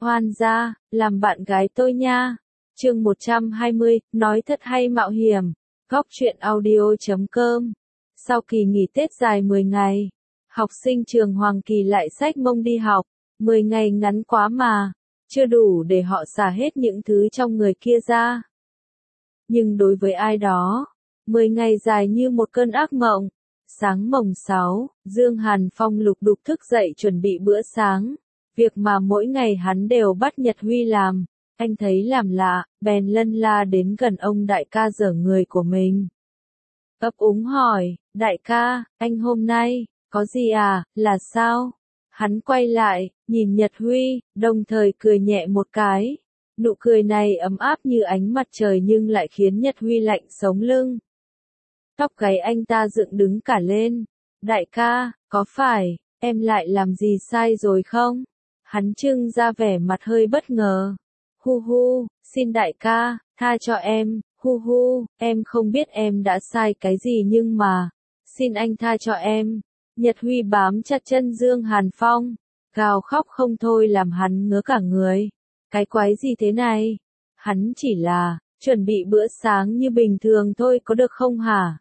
Hoan gia, làm bạn gái tôi nha. Chương 120, nói thật hay mạo hiểm. Góc truyện audio.com. Sau kỳ nghỉ Tết dài 10 ngày, học sinh trường Hoàng Kỳ lại xách mông đi học. 10 ngày ngắn quá mà, chưa đủ để họ xả hết những thứ trong người kia ra. Nhưng đối với ai đó, 10 ngày dài như một cơn ác mộng. Sáng mồng 6, Dương Hàn Phong lục đục thức dậy chuẩn bị bữa sáng. Việc mà mỗi ngày hắn đều bắt Nhật Huy làm. Anh thấy làm lạ, bèn lân la đến gần ông đại ca dở người của mình. Ấp úng hỏi, đại ca, anh hôm nay, có gì à, là sao? Hắn quay lại, nhìn Nhật Huy, đồng thời cười nhẹ một cái. Nụ cười này ấm áp như ánh mặt trời nhưng lại khiến Nhật Huy lạnh sống lưng. Tóc gáy anh ta dựng đứng cả lên. Đại ca, có phải, em lại làm gì sai rồi không? Hắn trưng ra vẻ mặt hơi bất ngờ. Hu hu, xin đại ca, tha cho em, hu hu, em không biết em đã sai cái gì nhưng mà, xin anh tha cho em. Nhật Huy bám chặt chân Dương Hàn Phong, gào khóc không thôi làm hắn ngứa cả người. Cái quái gì thế này? Hắn chỉ là, chuẩn bị bữa sáng như bình thường thôi có được không hả?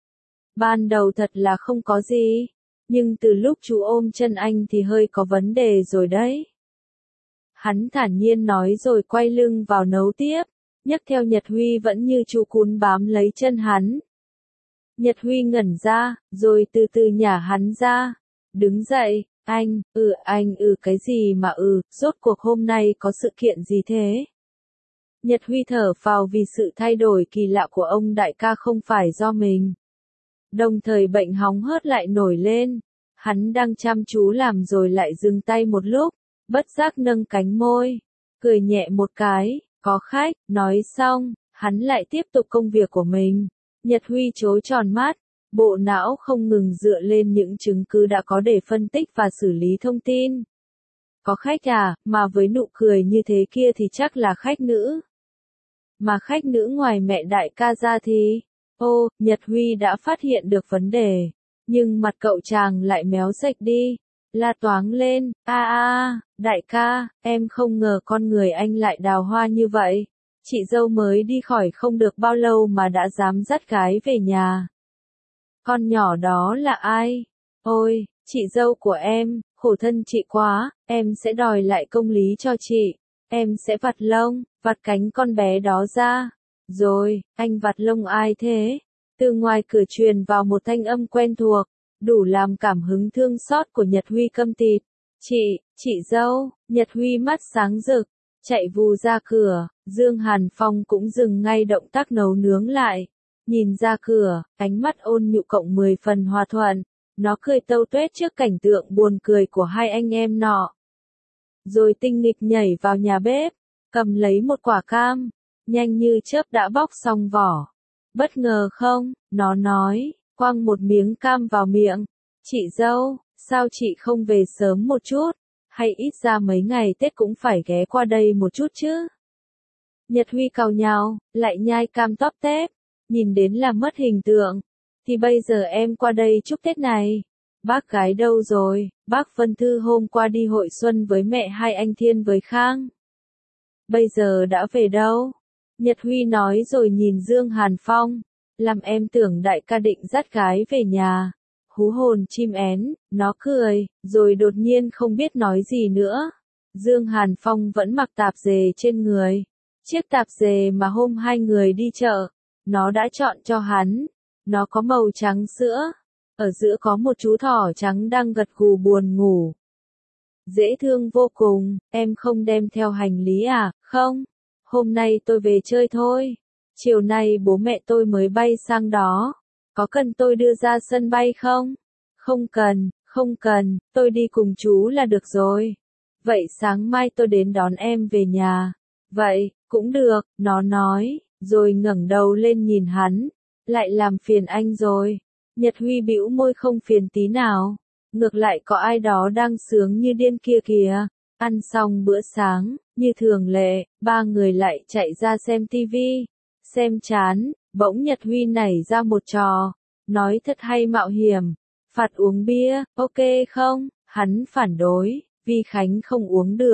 Ban đầu thật là không có gì, nhưng từ lúc chú ôm chân anh thì hơi có vấn đề rồi đấy. Hắn thản nhiên nói rồi quay lưng vào nấu tiếp, nhấc theo Nhật Huy vẫn như chú cún bám lấy chân hắn. Nhật Huy ngẩn ra, rồi từ từ nhả hắn ra. Đứng dậy, anh, cái gì mà rốt cuộc hôm nay có sự kiện gì thế? Nhật Huy thở phào vì sự thay đổi kỳ lạ của ông đại ca không phải do mình. Đồng thời bệnh hóng hớt lại nổi lên. Hắn đang chăm chú làm rồi lại dừng tay một lúc, bất giác nâng cánh môi, cười nhẹ một cái, có khách, nói xong, hắn lại tiếp tục công việc của mình. Nhật Huy trố tròn mắt, bộ não không ngừng dựa lên những chứng cứ đã có để phân tích và xử lý thông tin. Có khách à, mà với nụ cười như thế kia thì chắc là khách nữ. Mà khách nữ ngoài mẹ đại ca ra thì... Ô, Nhật Huy đã phát hiện được vấn đề, nhưng mặt cậu chàng lại méo sệch đi, la toáng lên, đại ca, em không ngờ con người anh lại đào hoa như vậy, chị dâu mới đi khỏi không được bao lâu mà đã dám dắt gái về nhà. Con nhỏ đó là ai? Ôi, chị dâu của em, khổ thân chị quá, em sẽ đòi lại công lý cho chị, em sẽ vặt lông, vặt cánh con bé đó ra. Rồi, anh vặt lông ai thế? Từ ngoài cửa truyền vào một thanh âm quen thuộc, đủ làm cảm hứng thương xót của Nhật Huy câm tịt. Chị dâu, Nhật Huy mắt sáng rực, chạy vù ra cửa, Dương Hàn Phong cũng dừng ngay động tác nấu nướng lại. Nhìn ra cửa, ánh mắt ôn nhu cộng 10 phần hòa thuận, nó cười tâu tuét trước cảnh tượng buồn cười của hai anh em nọ. Rồi tinh nghịch nhảy vào nhà bếp, cầm lấy một quả cam. Nhanh như chớp đã bóc xong vỏ. Bất ngờ không, nó nói, quăng một miếng cam vào miệng. Chị dâu, sao chị không về sớm một chút, hay ít ra mấy ngày Tết cũng phải ghé qua đây một chút chứ. Nhật Huy càu nhàu, lại nhai cam tóp tép, nhìn đến là mất hình tượng. Thì bây giờ em qua đây chúc Tết này. Bác gái đâu rồi, bác Vân Thư hôm qua đi hội xuân với mẹ hai anh Thiên với Khang. Bây giờ đã về đâu? Nhật Huy nói rồi nhìn Dương Hàn Phong, làm em tưởng đại ca định dắt gái về nhà. Hú hồn chim én, nó cười, rồi đột nhiên không biết nói gì nữa. Dương Hàn Phong vẫn mặc tạp dề trên người. Chiếc tạp dề mà hôm hai người đi chợ, nó đã chọn cho hắn. Nó có màu trắng sữa. Ở giữa có một chú thỏ trắng đang gật gù buồn ngủ. Dễ thương vô cùng, em không đem theo hành lý à, không? Hôm nay tôi về chơi thôi. Chiều nay bố mẹ tôi mới bay sang đó. Có cần tôi đưa ra sân bay không? Không cần, tôi đi cùng chú là được rồi. Vậy sáng mai tôi đến đón em về nhà. Vậy, cũng được, nó nói, rồi ngẩng đầu lên nhìn hắn. Lại làm phiền anh rồi. Nhật Huy bĩu môi không phiền tí nào. Ngược lại có ai đó đang sướng như điên kia kìa. Ăn xong bữa sáng, như thường lệ, ba người lại chạy ra xem tivi. Xem chán, bỗng Nhật Huy nảy ra một trò. Nói thật hay mạo hiểm. Phạt uống bia, ok không? Hắn phản đối, vì Khánh không uống được.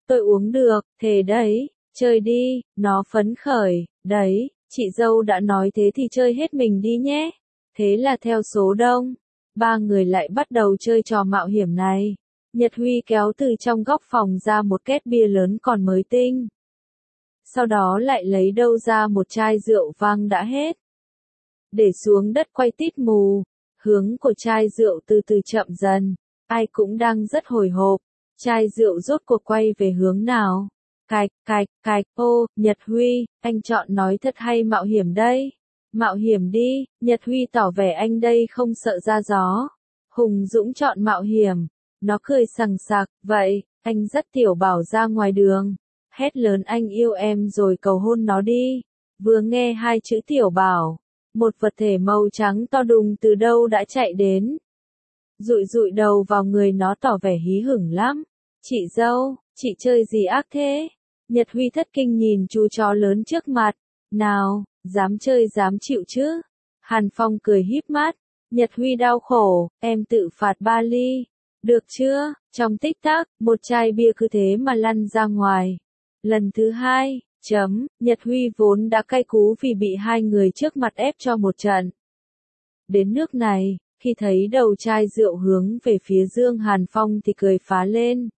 Tôi uống được, thề đấy, chơi đi, nó phấn khởi, đấy, chị dâu đã nói thế thì chơi hết mình đi nhé. Thế là theo số đông, ba người lại bắt đầu chơi trò mạo hiểm này. Nhật Huy kéo từ trong góc phòng ra một két bia lớn còn mới tinh. Sau đó lại lấy đâu ra một chai rượu vang đã hết. Để xuống đất quay tít mù, hướng của chai rượu từ từ chậm dần, ai cũng đang rất hồi hộp. Chai rượu rốt cuộc quay về hướng nào? Cạch, cạch, cạch, ô, Nhật Huy, anh chọn nói thật hay mạo hiểm đây? Mạo hiểm đi, Nhật Huy tỏ vẻ anh đây không sợ ra gió. Hùng Dũng chọn mạo hiểm. Nó cười sằng sặc, vậy, anh dắt Tiểu Bảo ra ngoài đường. Hét lớn anh yêu em rồi cầu hôn nó đi. Vừa nghe hai chữ Tiểu Bảo, một vật thể màu trắng to đùng từ đâu đã chạy đến. Dụi dụi đầu vào người nó tỏ vẻ hí hửng lắm. Chị dâu, chị chơi gì ác thế? Nhật Huy thất kinh nhìn chú chó lớn trước mặt. Nào, dám chơi dám chịu chứ? Hàn Phong cười híp mắt. Nhật Huy đau khổ, em tự phạt 3 ly. Được chưa? Trong tích tắc, một chai bia cứ thế mà lăn ra ngoài. Lần thứ hai, Nhật Huy vốn đã cay cú vì bị hai người trước mặt ép cho một trận. Đến nước này, khi thấy đầu chai rượu hướng về phía Dương Hàn Phong thì cười phá lên.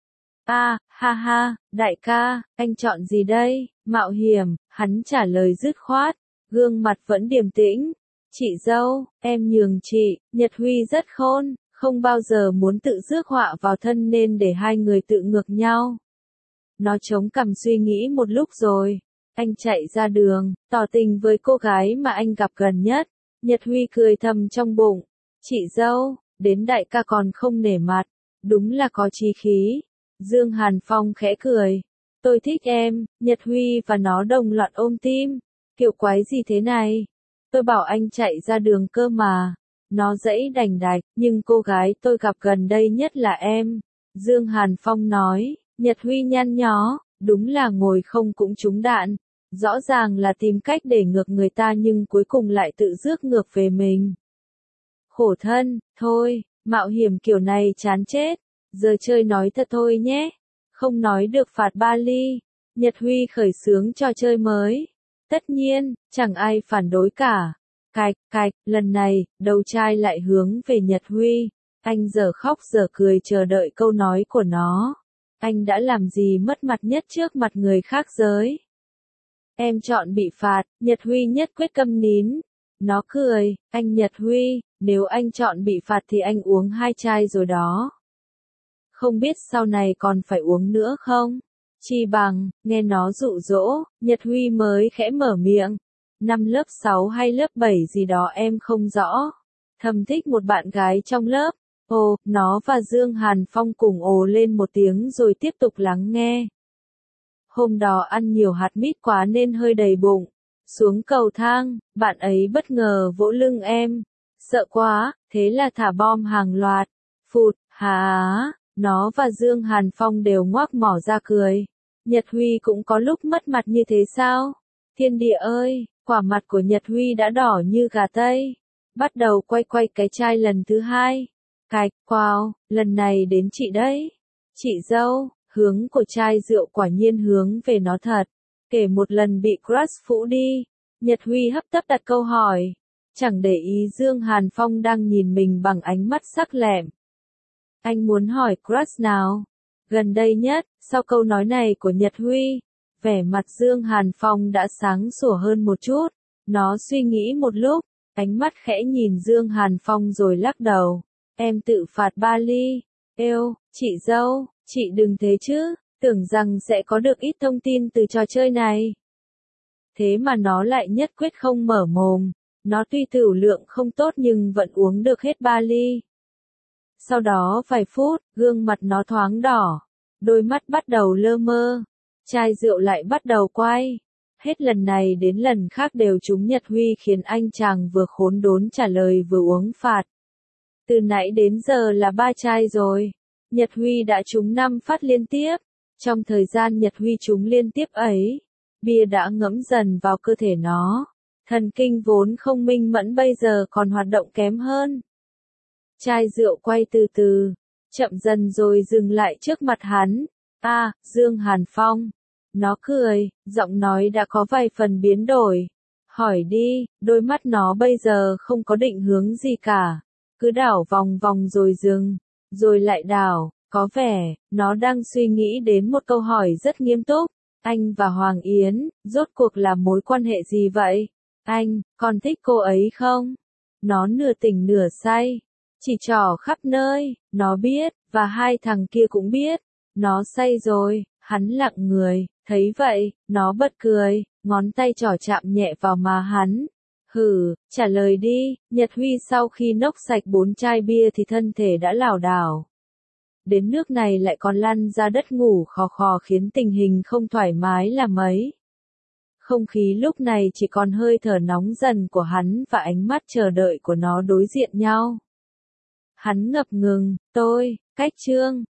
Ha ha, đại ca, anh chọn gì đây? Mạo hiểm, hắn trả lời dứt khoát, gương mặt vẫn điềm tĩnh. Chị dâu, em nhường chị, Nhật Huy rất khôn, không bao giờ muốn tự rước họa vào thân nên để hai người tự ngược nhau. Nó chống cằm suy nghĩ một lúc rồi, anh chạy ra đường, tỏ tình với cô gái mà anh gặp gần nhất. Nhật Huy cười thầm trong bụng, chị dâu, đến đại ca còn không nể mặt, đúng là có chí khí. Dương Hàn Phong khẽ cười, tôi thích em. Nhật Huy và nó đồng loạt ôm tim, kiểu quái gì thế này? Tôi bảo anh chạy ra đường cơ mà. Nó dãy đành đạch, nhưng cô gái tôi gặp gần đây nhất là em. Dương Hàn Phong nói. Nhật Huy nhăn nhó, đúng là ngồi không cũng trúng đạn. Rõ ràng là tìm cách để ngược người ta nhưng cuối cùng lại tự rước ngược về mình. Khổ thân, thôi, mạo hiểm kiểu này chán chết. Giờ chơi nói thật thôi nhé. Không nói được phạt 3 ly. Nhật Huy khởi xướng trò chơi mới. Tất nhiên, chẳng ai phản đối cả. Cạch, cạch, lần này, đầu chai lại hướng về Nhật Huy. Anh giờ khóc giờ cười chờ đợi câu nói của nó. Anh đã làm gì mất mặt nhất trước mặt người khác giới? Em chọn bị phạt, Nhật Huy nhất quyết câm nín. Nó cười, anh Nhật Huy, nếu anh chọn bị phạt thì anh uống 2 chai rồi đó. Không biết sau này còn phải uống nữa không? Chi bằng, nghe nó dụ dỗ, Nhật Huy mới khẽ mở miệng. Năm lớp 6 hay lớp 7 gì đó em không rõ. Thầm thích một bạn gái trong lớp. Ồ, nó và Dương Hàn Phong cùng ồ lên một tiếng rồi tiếp tục lắng nghe. Hôm đó ăn nhiều hạt mít quá nên hơi đầy bụng. Xuống cầu thang, bạn ấy bất ngờ vỗ lưng em. Sợ quá, thế là thả bom hàng loạt. Phụt, hả? Nó và Dương Hàn Phong đều ngoác mỏ ra cười. Nhật Huy cũng có lúc mất mặt như thế sao? Thiên địa ơi, quả mặt của Nhật Huy đã đỏ như gà tây. Bắt đầu quay cái chai lần thứ hai. Cạch, wow, lần này đến chị đấy. Chị dâu, hướng của chai rượu quả nhiên hướng về nó thật. Kể một lần bị crush phũ đi. Nhật Huy hấp tấp đặt câu hỏi. Chẳng để ý Dương Hàn Phong đang nhìn mình bằng ánh mắt sắc lẹm. Anh muốn hỏi crush nào? Gần đây nhất, sau câu nói này của Nhật Huy, vẻ mặt Dương Hàn Phong đã sáng sủa hơn một chút. Nó suy nghĩ một lúc, ánh mắt khẽ nhìn Dương Hàn Phong rồi lắc đầu. Em tự phạt 3 ly. Êu, chị dâu, chị đừng thế chứ, tưởng rằng sẽ có được ít thông tin từ trò chơi này. Thế mà nó lại nhất quyết không mở mồm. Nó tuy tửu lượng không tốt nhưng vẫn uống được hết 3 ly. Sau đó vài phút, gương mặt nó thoáng đỏ. Đôi mắt bắt đầu lơ mơ. Chai rượu lại bắt đầu quay. Hết lần này đến lần khác đều trúng Nhật Huy khiến anh chàng vừa khốn đốn trả lời vừa uống phạt. Từ nãy đến giờ là 3 chai rồi. Nhật Huy đã trúng 5 phát liên tiếp. Trong thời gian Nhật Huy trúng liên tiếp ấy, bia đã ngấm dần vào cơ thể nó. Thần kinh vốn không minh mẫn bây giờ còn hoạt động kém hơn. Chai rượu quay từ từ, chậm dần rồi dừng lại trước mặt hắn. Dương Hàn Phong. Nó cười, giọng nói đã có vài phần biến đổi. Hỏi đi, đôi mắt nó bây giờ không có định hướng gì cả. Cứ đảo vòng vòng rồi dừng, rồi lại đảo, có vẻ, nó đang suy nghĩ đến một câu hỏi rất nghiêm túc. Anh và Hoàng Yến, rốt cuộc là mối quan hệ gì vậy? Anh, còn thích cô ấy không? Nó nửa tỉnh nửa say, chỉ trỏ khắp nơi, nó biết, và hai thằng kia cũng biết. Nó say rồi, hắn lặng người, thấy vậy, nó bật cười, ngón tay trỏ chạm nhẹ vào má hắn. Hử, trả lời đi. Nhật Huy sau khi nốc sạch 4 chai bia thì thân thể đã lảo đảo. Đến nước này lại còn lăn ra đất ngủ khò khò khiến tình hình không thoải mái là mấy. Không khí lúc này chỉ còn hơi thở nóng dần của hắn và ánh mắt chờ đợi của nó đối diện nhau. Hắn ngập ngừng, cách Trương,